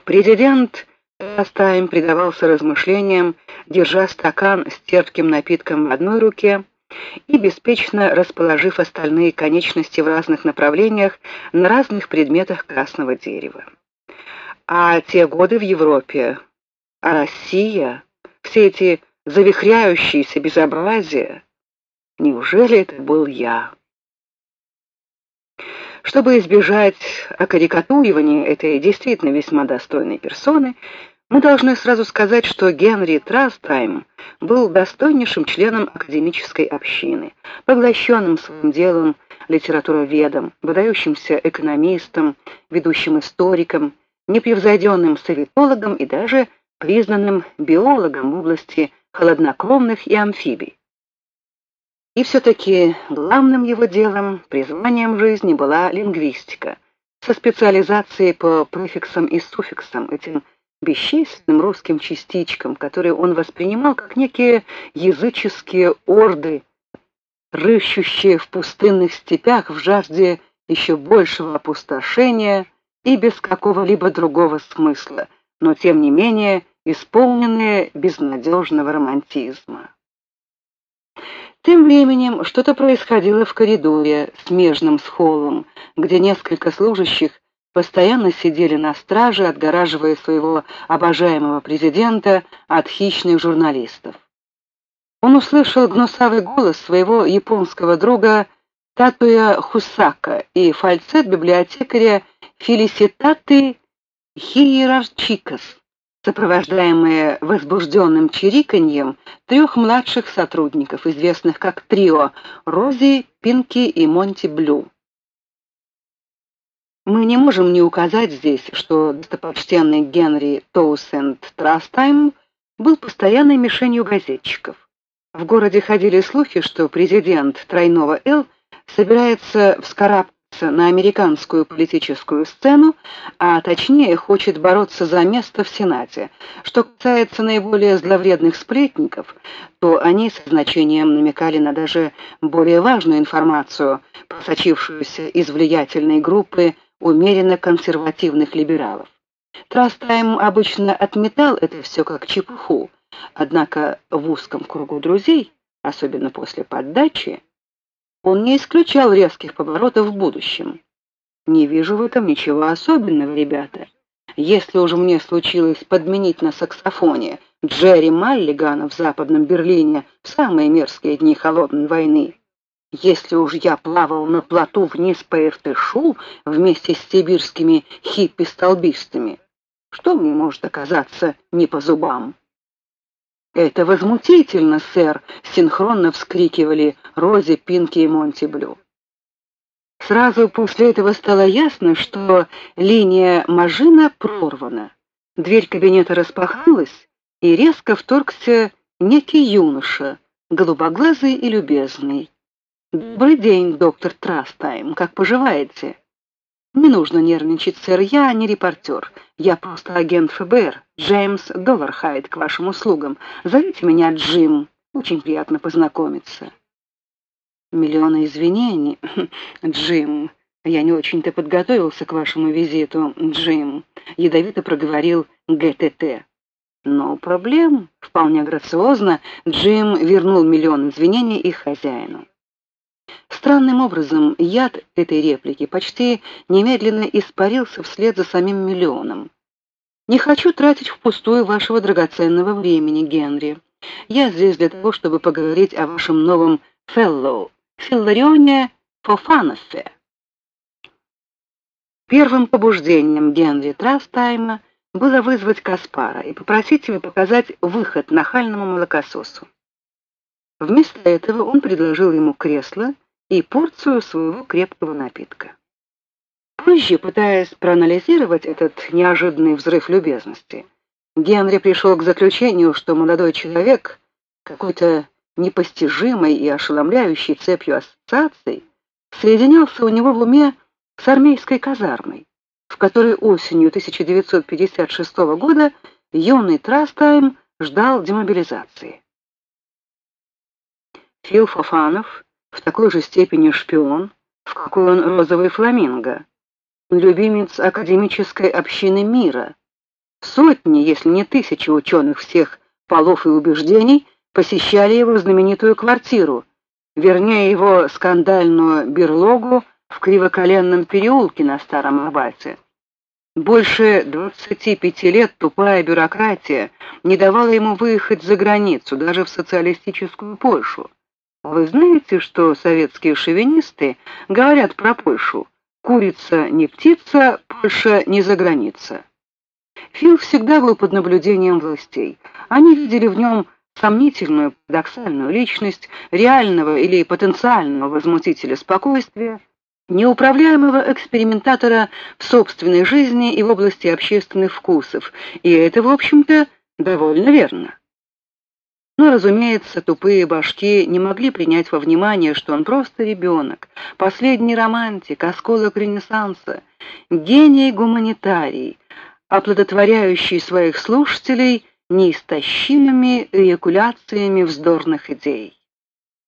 Президент Растайм предавался размышлениям, держа стакан с терпким напитком в одной руке и беспечно расположив остальные конечности в разных направлениях на разных предметах красного дерева. А те годы в Европе, а Россия, все эти завихряющиеся безобразия, неужели это был я? Чтобы избежать окарикатуривания этой действительно весьма достойной персоны, мы должны сразу сказать, что Генри Трастайм был достойнейшим членом академической общины, поглощенным своим делом литературоведом, выдающимся экономистом, ведущим историком, непревзойденным советологом и даже признанным биологом в области холоднокровных и амфибий. И все-таки главным его делом, призванием жизни была лингвистика, со специализацией по префиксам и суффиксам, этим бесчисленным русским частичкам, которые он воспринимал как некие языческие орды, рыщущие в пустынных степях в жажде еще большего опустошения и без какого-либо другого смысла, но тем не менее исполненные безнадежного романтизма. Тем временем что-то происходило в коридоре, смежном с холлом, где несколько служащих постоянно сидели на страже, отгораживая своего обожаемого президента от хищных журналистов. Он услышал гнусавый голос своего японского друга Татуя Хусака и фальцет библиотекаря Фелиситаты Хиерарчикас, сопровождаемые возбужденным чириканьем трех младших сотрудников, известных как трио Рози, Пинки и Монти Блю. Мы не можем не указать здесь, что достопочтенный Генри Тоусенд Трастайм был постоянной мишенью газетчиков. В городе ходили слухи, что президент тройного «Л» собирается вскарабкаться на американскую политическую сцену, а точнее хочет бороться за место в Сенате. Что касается наиболее зловредных сплетников, то они со значением намекали на даже более важную информацию, просочившуюся из влиятельной группы умеренно консервативных либералов. Трастайм обычно отметал это все как чепуху, однако в узком кругу друзей, особенно после поддачи, он не исключал резких поворотов в будущем. Не вижу в этом ничего особенного, ребята. Если уж мне случилось подменить на саксофоне Джерри Маллигана в Западном Берлине в самые мерзкие дни холодной войны, если уж я плавал на плоту вниз по Иртышу вместе с сибирскими хиппи-столбистами, что мне может оказаться не по зубам? «Это возмутительно, сэр!» — синхронно вскрикивали Рози, Пинки и Монти Блю. Сразу после этого стало ясно, что линия Мажина прорвана. Дверь кабинета распахнулась, и резко вторгся некий юноша, голубоглазый и любезный. «Добрый день, доктор Трастайм, как поживаете?» «Не нужно нервничать, сэр, я не репортер. Я просто агент ФБР, Джеймс Доллархайд, к вашим услугам. Зовите меня Джим. Очень приятно познакомиться». «Миллионы извинений, Джим. Я не очень-то подготовился к вашему визиту, Джим», — ядовито проговорил ГТТ. «Но проблем». Вполне грациозно Джим вернул миллион извинений их хозяину. Странным образом яд этой реплики почти немедленно испарился вслед за самим миллионом. «Не хочу тратить впустую вашего драгоценного времени, Генри. Я здесь для того, чтобы поговорить о вашем новом феллоу, Филларионе Фофаноффе». Первым побуждением Генри Трастайма было вызвать Каспара и попросить его показать выход нахальному молокососу. Вместо этого он предложил ему кресло и порцию своего крепкого напитка. Позже, пытаясь проанализировать этот неожиданный взрыв любезности, Генри пришел к заключению, что молодой человек какой-то непостижимой и ошеломляющей цепью ассоциаций соединялся у него в уме с армейской казармой, в которой осенью 1956 года юный Трастайм ждал демобилизации. Фил Фофанов в такой же степени шпион, в какой он розовый фламинго, любимец академической общины мира, Сотни, если не тысячи ученых всех полов и убеждений посещали его знаменитую квартиру, вернее его скандальную берлогу в Кривоколенном переулке на Старом Арбате. Больше 25 лет тупая бюрократия не давала ему выехать за границу, даже в социалистическую Польшу. Вы знаете, что советские шовинисты говорят про Польшу: курица не птица, Польша не за граница. Фил всегда был под наблюдением властей. Они видели в нем сомнительную, парадоксальную личность, реального или потенциального возмутителя спокойствия, неуправляемого экспериментатора в собственной жизни и в области общественных вкусов, и это, в общем-то, довольно верно. Но, разумеется, тупые башки не могли принять во внимание, что он просто ребенок, последний романтик, осколок Ренессанса, гений-гуманитарий, оплодотворяющий своих слушателей неистощимыми эякуляциями вздорных идей.